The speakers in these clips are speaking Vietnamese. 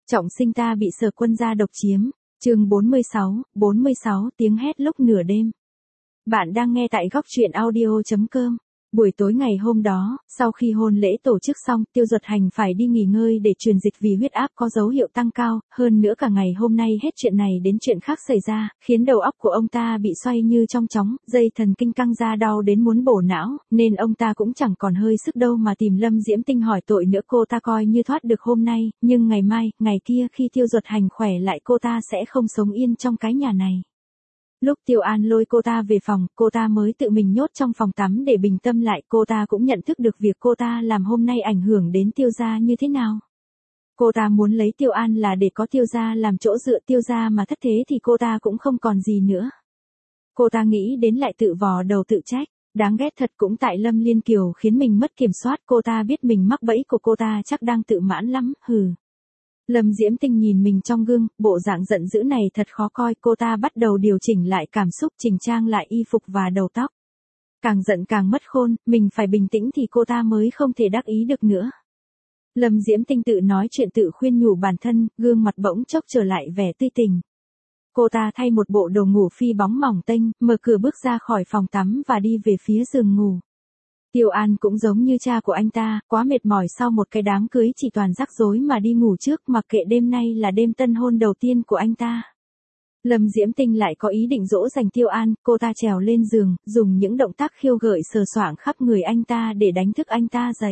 Trọng sinh ta bị Sở Quân gia độc chiếm. Chương 46 tiếng hét lúc nửa đêm. Bạn đang nghe tại góc truyện audio.com. Buổi tối ngày hôm đó, sau khi hôn lễ tổ chức xong, Tiêu Duật Hành phải đi nghỉ ngơi để truyền dịch vì huyết áp có dấu hiệu tăng cao, hơn nữa cả ngày hôm nay hết chuyện này đến chuyện khác xảy ra, khiến đầu óc của ông ta bị xoay như trong chóng, dây thần kinh căng ra đau đến muốn bổ não, nên ông ta cũng chẳng còn hơi sức đâu mà tìm Lâm Diễm Tinh hỏi tội nữa. Cô ta coi như thoát được hôm nay, nhưng ngày mai, ngày kia khi Tiêu Duật Hành khỏe lại cô ta sẽ không sống yên trong cái nhà này. Lúc Tiêu An lôi cô ta về phòng, cô ta mới tự mình nhốt trong phòng tắm để bình tâm lại. Cô ta cũng nhận thức được việc cô ta làm hôm nay ảnh hưởng đến Tiêu gia như thế nào. Cô ta muốn lấy Tiêu An là để có Tiêu gia làm chỗ dựa, Tiêu gia mà thất thế thì cô ta cũng không còn gì nữa. Cô ta nghĩ đến lại tự vò đầu tự trách. Đáng ghét thật, cũng tại Lâm Liên Kiều khiến mình mất kiểm soát. Cô ta biết mình mắc bẫy của cô ta chắc đang tự mãn lắm, hừ. Lâm Diễm Tinh nhìn mình trong gương, bộ dạng giận dữ này thật khó coi. Cô ta bắt đầu điều chỉnh lại cảm xúc, chỉnh trang lại y phục và đầu tóc. Càng giận càng mất khôn, mình phải bình tĩnh thì cô ta mới không thể đắc ý được nữa. Lâm Diễm Tinh tự nói chuyện, tự khuyên nhủ bản thân, gương mặt bỗng chốc trở lại vẻ tươi tỉnh. Cô ta thay một bộ đồ ngủ phi bóng mỏng tênh, mở cửa bước ra khỏi phòng tắm và đi về phía giường ngủ. Tiêu An cũng giống như cha của anh ta, quá mệt mỏi sau một cái đám cưới chỉ toàn rắc rối mà đi ngủ trước, mặc kệ đêm nay là đêm tân hôn đầu tiên của anh ta. Lâm Diễm Tinh lại có ý định dỗ dành Tiêu An, cô ta trèo lên giường, dùng những động tác khiêu gợi sờ soạng khắp người anh ta để đánh thức anh ta dậy.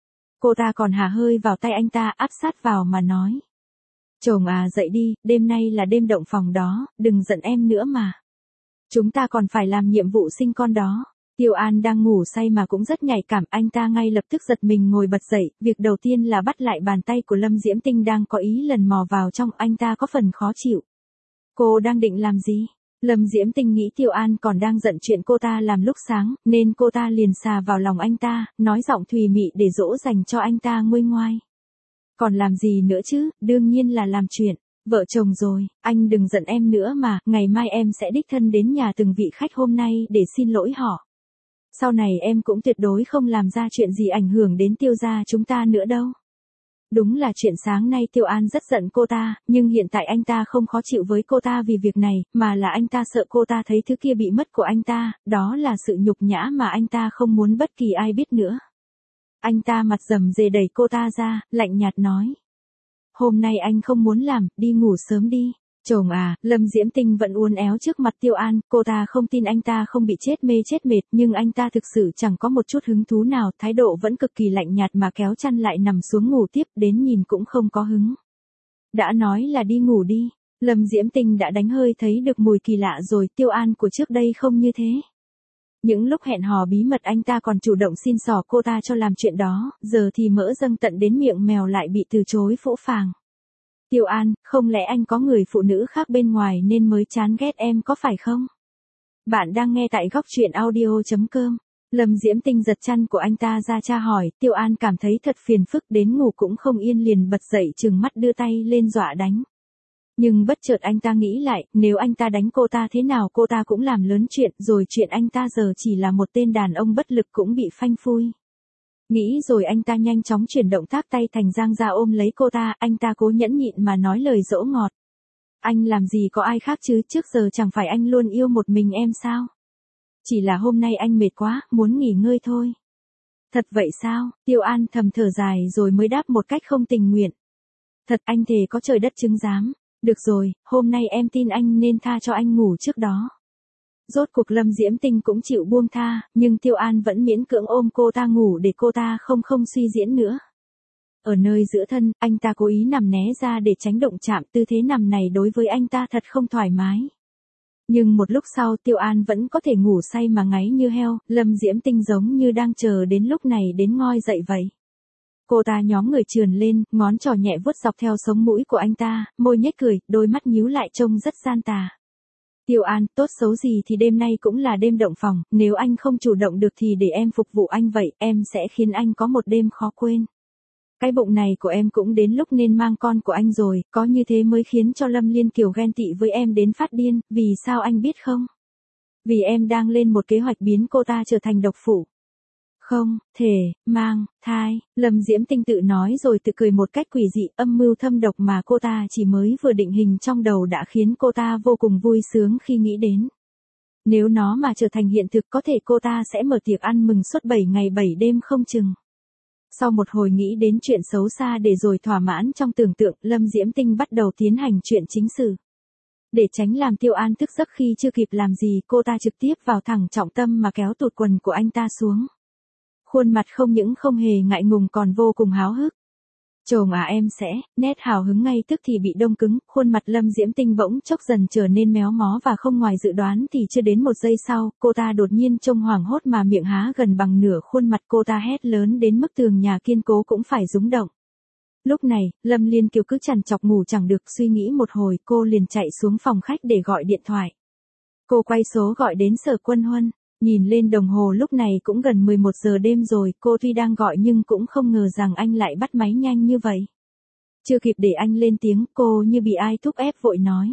Cô ta còn hà hơi vào tay anh ta, áp sát vào mà nói. Chồng à, dậy đi, đêm nay là đêm động phòng đó, đừng giận em nữa mà. Chúng ta còn phải làm nhiệm vụ sinh con đó. Tiêu An đang ngủ say mà cũng rất nhạy cảm, anh ta ngay lập tức giật mình ngồi bật dậy, việc đầu tiên là bắt lại bàn tay của Lâm Diễm Tinh đang có ý lần mò vào trong, anh ta có phần khó chịu. Cô đang định làm gì? Lâm Diễm Tinh nghĩ Tiêu An còn đang giận chuyện cô ta làm lúc sáng, nên cô ta liền xà vào lòng anh ta, nói giọng thùy mị để dỗ dành cho anh ta nguôi ngoai. Còn làm gì nữa chứ, đương nhiên là làm chuyện vợ chồng rồi, anh đừng giận em nữa mà, ngày mai em sẽ đích thân đến nhà từng vị khách hôm nay để xin lỗi họ. Sau này em cũng tuyệt đối không làm ra chuyện gì ảnh hưởng đến Tiêu gia chúng ta nữa đâu. Đúng là chuyện sáng nay Tiêu An rất giận cô ta, nhưng hiện tại anh ta không khó chịu với cô ta vì việc này, mà là anh ta sợ cô ta thấy thứ kia bị mất của anh ta, đó là sự nhục nhã mà anh ta không muốn bất kỳ ai biết nữa. Anh ta mặt rầm rề đẩy cô ta ra, lạnh nhạt nói. Hôm nay anh không muốn làm, đi ngủ sớm đi. Chồng à, Lâm Diễm Tinh vẫn uốn éo trước mặt Tiêu An, cô ta không tin anh ta không bị chết mê chết mệt, nhưng anh ta thực sự chẳng có một chút hứng thú nào, thái độ vẫn cực kỳ lạnh nhạt mà kéo chăn lại nằm xuống ngủ tiếp, đến nhìn cũng không có hứng. Đã nói là đi ngủ đi, Lâm Diễm Tinh đã đánh hơi thấy được mùi kỳ lạ rồi, Tiêu An của trước đây không như thế. Những lúc hẹn hò bí mật anh ta còn chủ động xin xỏ cô ta cho làm chuyện đó, giờ thì mỡ dâng tận đến miệng mèo lại bị từ chối phũ phàng. Tiêu An, không lẽ anh có người phụ nữ khác bên ngoài nên mới chán ghét em có phải không? Bạn đang nghe tại góc truyện audio.com. Lâm Diễm Tinh giật chăn của anh ta ra tra hỏi, Tiêu An cảm thấy thật phiền phức, đến ngủ cũng không yên liền bật dậy trừng mắt đưa tay lên dọa đánh. Nhưng bất chợt anh ta nghĩ lại, nếu anh ta đánh cô ta thế nào cô ta cũng làm lớn chuyện, rồi chuyện anh ta giờ chỉ là một tên đàn ông bất lực cũng bị phanh phui. Nghĩ rồi anh ta nhanh chóng chuyển động tác tay thành giang ra ôm lấy cô ta, anh ta cố nhẫn nhịn mà nói lời dỗ ngọt. Anh làm gì có ai khác chứ, trước giờ chẳng phải anh luôn yêu một mình em sao? Chỉ là hôm nay anh mệt quá, muốn nghỉ ngơi thôi. Thật vậy sao? Tiêu An thầm thở dài rồi mới đáp một cách không tình nguyện. Thật, anh thề có trời đất chứng giám. Được rồi, hôm nay em tin anh nên tha cho anh ngủ trước đó. Rốt cuộc Lâm Diễm Tinh cũng chịu buông tha, nhưng Tiêu An vẫn miễn cưỡng ôm cô ta ngủ để cô ta không suy diễn nữa. Ở nơi giữa thân, anh ta cố ý nằm né ra để tránh động chạm, tư thế nằm này đối với anh ta thật không thoải mái. Nhưng một lúc sau Tiêu An vẫn có thể ngủ say mà ngáy như heo, Lâm Diễm Tinh giống như đang chờ đến lúc này đến ngoi dậy vậy. Cô ta nhóm người trườn lên, ngón trỏ nhẹ vuốt dọc theo sống mũi của anh ta, môi nhếch cười, đôi mắt nhíu lại trông rất gian tà. Tiêu An, tốt xấu gì thì đêm nay cũng là đêm động phòng, nếu anh không chủ động được thì để em phục vụ anh vậy, em sẽ khiến anh có một đêm khó quên. Cái bụng này của em cũng đến lúc nên mang con của anh rồi, có như thế mới khiến cho Lâm Liên Kiều ghen tị với em đến phát điên, vì sao anh biết không? Vì em đang lên một kế hoạch biến cô ta trở thành độc phụ. Không, thể, mang, thai, Lâm Diễm Tinh tự nói rồi tự cười một cách quỷ dị, âm mưu thâm độc mà cô ta chỉ mới vừa định hình trong đầu đã khiến cô ta vô cùng vui sướng khi nghĩ đến. Nếu nó mà trở thành hiện thực có thể cô ta sẽ mở tiệc ăn mừng suốt 7 ngày 7 đêm không chừng. Sau một hồi nghĩ đến chuyện xấu xa để rồi thỏa mãn trong tưởng tượng, Lâm Diễm Tinh bắt đầu tiến hành chuyện chính sự. Để tránh làm Tiêu An thức giấc khi chưa kịp làm gì, cô ta trực tiếp vào thẳng trọng tâm mà kéo tụt quần của anh ta xuống. Khuôn mặt không những không hề ngại ngùng còn vô cùng háo hức. Chồng à em sẽ, nét hào hứng ngay tức thì bị đông cứng, khuôn mặt Lâm Diễm Tinh bỗng chốc dần trở nên méo mó và không ngoài dự đoán thì chưa đến một giây sau, cô ta đột nhiên trông hoảng hốt mà miệng há gần bằng nửa khuôn mặt, cô ta hét lớn đến mức tường nhà kiên cố cũng phải rúng động. Lúc này, Lâm Liên Kiều cứ trằn trọc ngủ chẳng được, suy nghĩ một hồi cô liền chạy xuống phòng khách để gọi điện thoại. Cô quay số gọi đến Sở Quân Huân. Nhìn lên đồng hồ lúc này cũng gần 11 giờ đêm rồi, cô tuy đang gọi nhưng cũng không ngờ rằng anh lại bắt máy nhanh như vậy. Chưa kịp để anh lên tiếng, cô như bị ai thúc ép vội nói.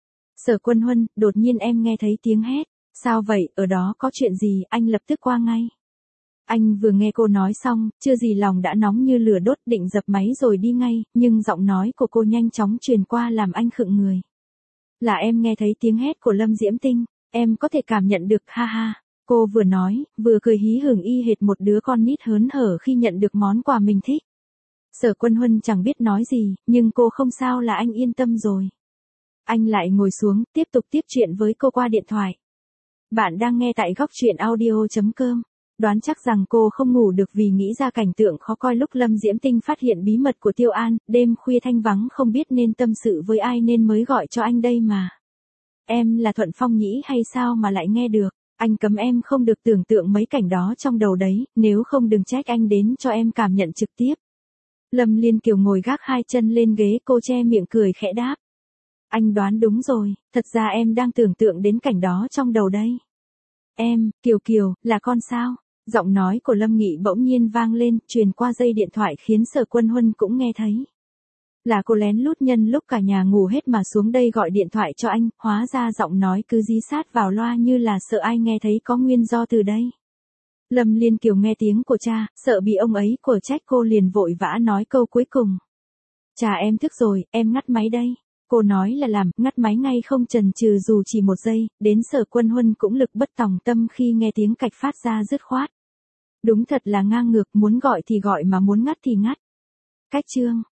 Sở Quân Huân, đột nhiên em nghe thấy tiếng hét. Sao vậy, ở đó có chuyện gì, anh lập tức qua ngay. Anh vừa nghe cô nói xong, chưa gì lòng đã nóng như lửa đốt, định dập máy rồi đi ngay, nhưng giọng nói của cô nhanh chóng truyền qua làm anh khựng người. Là em nghe thấy tiếng hét của Lâm Diễm Tinh, em có thể cảm nhận được, ha ha. Cô vừa nói, vừa cười hí hửng y hệt một đứa con nít hớn hở khi nhận được món quà mình thích. Sở Quân Huân chẳng biết nói gì, nhưng cô không sao là anh yên tâm rồi. Anh lại ngồi xuống, tiếp tục tiếp chuyện với cô qua điện thoại. Bạn đang nghe tại góc truyện audio.com. Đoán chắc rằng cô không ngủ được vì nghĩ ra cảnh tượng khó coi lúc Lâm Diễm Tinh phát hiện bí mật của Tiêu An, đêm khuya thanh vắng không biết nên tâm sự với ai nên mới gọi cho anh đây mà. Em là Thuận Phong nhĩ hay sao mà lại nghe được? Anh cấm em không được tưởng tượng mấy cảnh đó trong đầu đấy, nếu không đừng trách anh đến cho em cảm nhận trực tiếp. Lâm Liên Kiều ngồi gác hai chân lên ghế, cô che miệng cười khẽ đáp. Anh đoán đúng rồi, thật ra em đang tưởng tượng đến cảnh đó trong đầu đây. Em, Kiều, là con sao? Giọng nói của Lâm Nghị bỗng nhiên vang lên, truyền qua dây điện thoại khiến Sở Quân Huân cũng nghe thấy. Là cô lén lút nhân lúc cả nhà ngủ hết mà xuống đây gọi điện thoại cho anh, hóa ra giọng nói cứ dí sát vào loa như là sợ ai nghe thấy có nguyên do từ đây. Lâm Liên Kiều nghe tiếng của cha, sợ bị ông ấy của trách cô liền vội vã nói câu cuối cùng. Cha em thức rồi, em ngắt máy đây. Cô nói là làm, ngắt máy ngay không chần chừ dù chỉ một giây, đến Sở Quân Huân cũng lực bất tòng tâm khi nghe tiếng cạch phát ra dứt khoát. Đúng thật là ngang ngược, muốn gọi thì gọi mà muốn ngắt thì ngắt. Cách chương